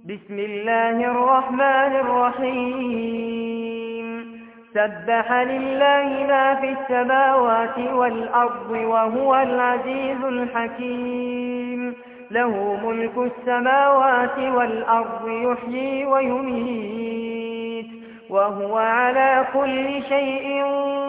بسم الله الرحمن الرحيم سبح لله ما في السماوات والأرض وهو العزيز الحكيم له ملك السماوات والأرض يحيي ويميت وهو على كل شيء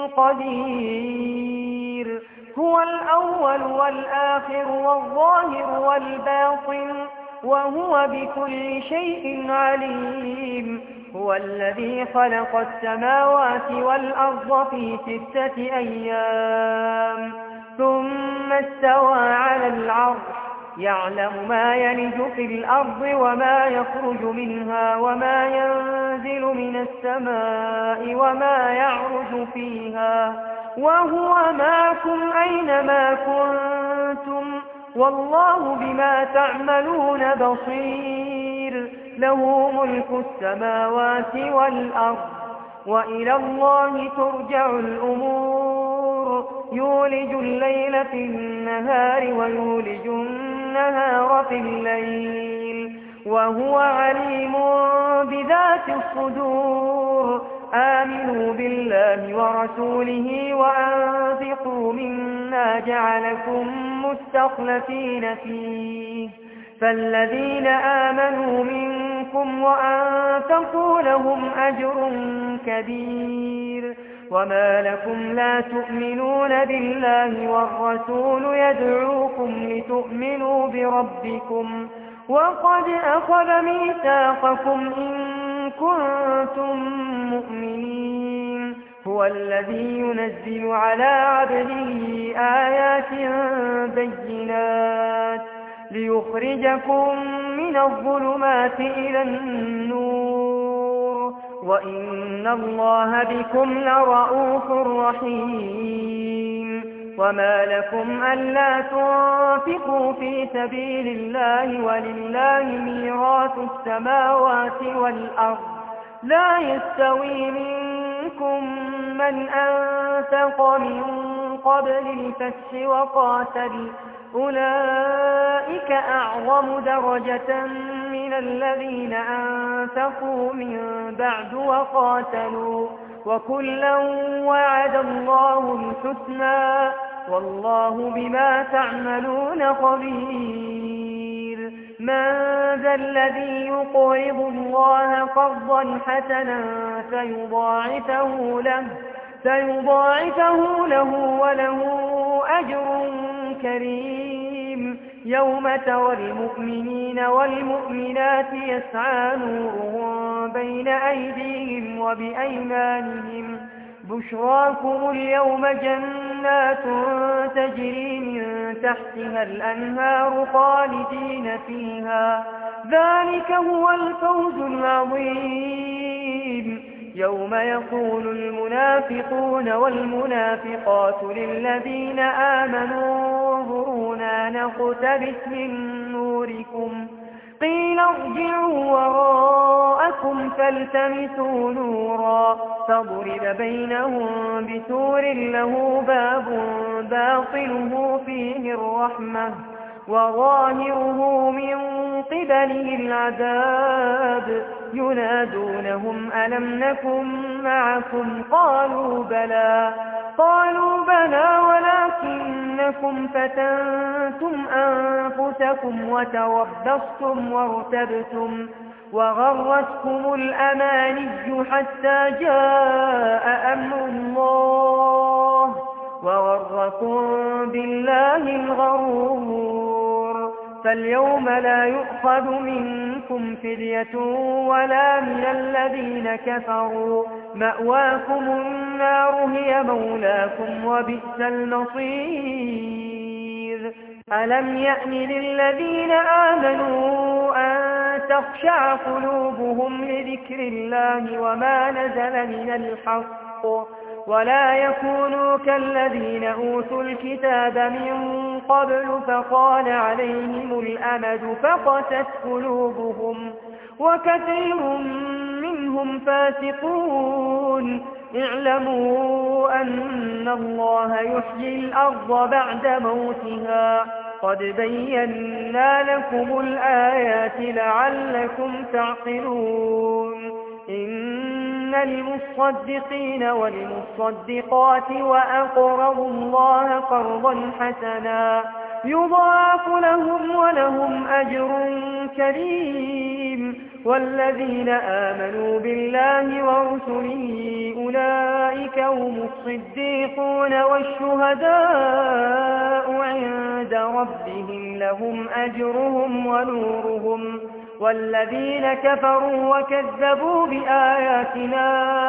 قدير هو الأول والآخر والظاهر والباطن وهو بكل شيء عليم هو الذي خلق السماوات والأرض في 6 أيام ثم استوى على العرش يعلم ما يلج في الأرض وما يخرج منها وما ينزل من السماء وما يعرج فيها وهو معكم أينما كنتم والله بما تعملون بصير له ملك السماوات والأرض وإلى الله ترجع الأمور يولج الليل في النهار ويولج النهار في الليل وهو عليم بذات الصدور آمنوا بالله ورسوله وأنفقوا مما جعلكم مستخلفين فيه فالذين آمنوا منكم وأنفقوا لهم أجر كبير وما لكم لا تؤمنون بالله والرسول يدعوكم لتؤمنوا بربكم وقد أخذ ميثاقكم إن كنتم مؤمنين هو الذي ينزل على عبده آيات بينات ليخرجكم من الظلمات إلى النور وإن الله بكم لرؤوف رحيم وما لكم ألا تنفقوا في سبيل الله ولله ميراث السماوات والأرض لا يستوي منكم من أنفق من قبل الفتح وقاتل أولئك أعظم درجة من الذين أنفقوا من بعد وقاتلوا وكلا وعد الله الحسنى والله بما تعملون خبير من ذا الذي يقرض الله قرضا حسنا فيضاعفه له وله أجر كريم يوم ترى المؤمنين والمؤمنات يسعى نورهم بين أيديهم وبأيمانهم بشراكم اليوم جنات تجري من تحتها الأنهار خالدين فيها ذلك هو الفوز العظيم يوم يقول المنافقون والمنافقات للذين آمنوا انظرونا نقتبس من نوركم قيل ارجعوا وراءكم فالتمسوا نورا فضرب بينهم بسور له باب باطنه فيه الرحمة وظاهره من قبله العذاب ينادونهم ألم نكن معكم قالوا بلى ولكنكم فتنتم أنفسكم وتربصتم وارتبتم وغرتكم الأماني حتى جاء أمر الله وغركم بالله الغرور فاليوم لا يؤخذ منكم فدية ولا من الذين كفروا مأواكم النار هي مولاكم وبئس المصير ألم يأن للذين آمنوا أن تخشع قلوبهم لذكر الله وما نزل من الحق ولا يكونوا كالذين أوتوا الكتاب من قبل فطال عليهم الأمد فقست قلوبهم وكثير منهم فاسقون اعلموا أن الله يحيي الأرض بعد موتها قد بينا لكم الآيات لعلكم تعقلون إن المصدقين والمصدقات وأقرضوا الله قرضا حسنا يضاعف لهم ولهم أجر كريم والذين آمنوا بالله ورسله أولئك هم الصديقون والشهداء عند ربهم لهم أجرهم ونورهم والذين كفروا وكذبوا بآياتنا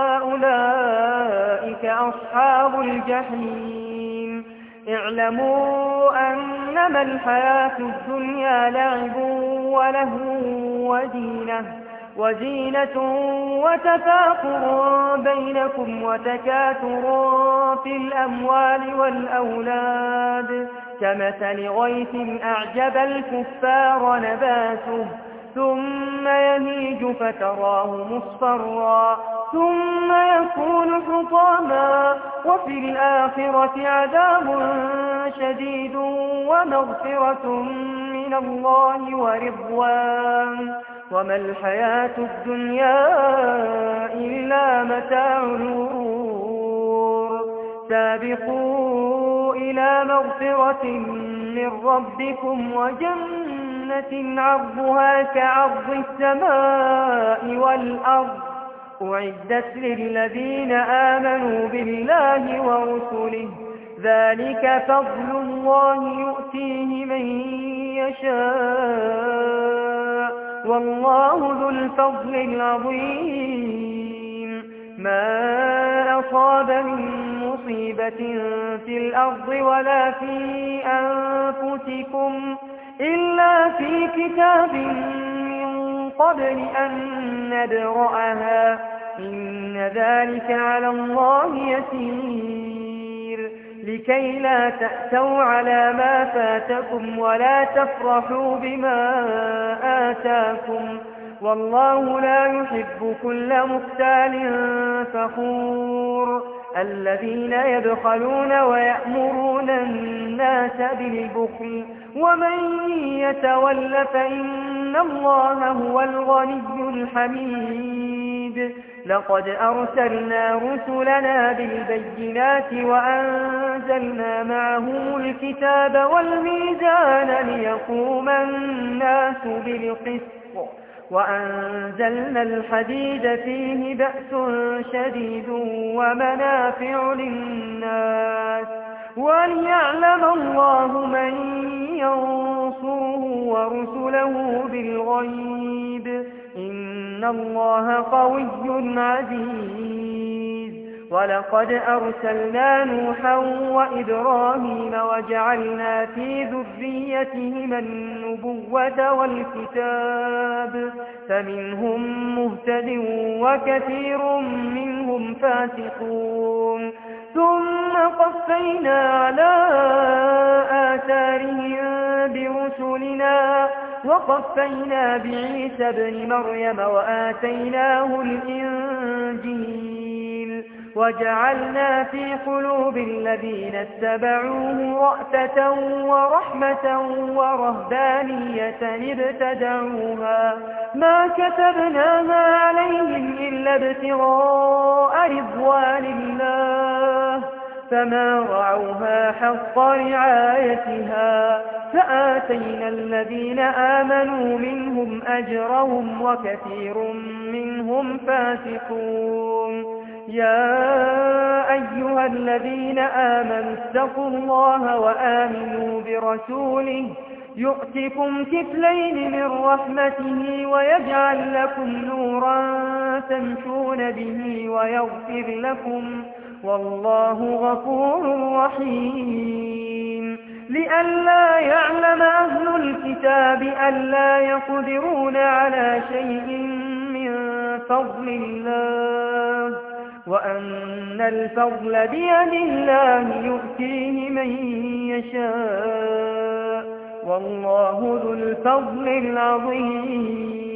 أولئك أصحاب الجحيم اعلموا أنما الحياة الدنيا لعب ولهو وزينة وتفاخر بينكم وتكاثر في الأموال والأولاد كمثل غيث أعجب الكفار نباته ثم يهيج فتراه مصفرا ثم يكون حطاما وفي الآخرة عذاب شديد ومغفرة من الله ورضوان وما الحياة الدنيا إلا متاع الغرور سابقوا إلى مغفرة من ربكم وجنة عرضها كعرض السماء والأرض أعدت للذين آمنوا بالله ورسله ذلك فضل الله يؤتيه من يشاء والله ذو الفضل العظيم ما أصاب من مصيبة في الأرض ولا في أنفسكم إلا في كتاب من قبل أن نبرأها إن ذلك على الله يسير لكي لا تأسوا على ما فاتكم ولا تفرحوا بما آتاكم والله لا يحب كل مختال فخور الذين يبخلون ويأمرون الناس بالبخل ومن يتول فإن الله هو الغني الحميد لقد أرسلنا رسلنا بالبينات وأنزلنا معهم الكتاب والميزان ليقوم الناس بالقسط وأنزلنا الحديد فيه بأس شديد ومنافع للناس وليعلم الله من ينصره ورسله بالغيب إن الله قوي عزيز ولقد أرسلنا نوحا وإبراهيم وجعلنا في ذريتهما النبوة والكتاب فمنهم مهتد وكثير منهم فاسقون ثم قفينا على آثارهم برسلنا وقفينا بعيسى ابن مريم وآتيناه الإنجيل وجعلنا في قلوب الذين اتبعوه رأفة ورحمة ورهبانية ابتدعوها ما كتبناها عليهم إلا ابتغاء رضوان الله فما رعوها حق رعايتها فآتينا الذين آمنوا منهم أجرهم وكثير منهم فاسقون يا أيها الذين آمنوا اتقوا الله وآمنوا برسوله يؤتكم كفلين من رحمته ويجعل لكم نورا تمشون به ويغفر لكم والله غفور رحيم لئلا يعلم أهل الكتاب ألا يقدرون على شيء من فضل الله وأن الفضل بيد الله يؤتيه من يشاء والله ذو الفضل العظيم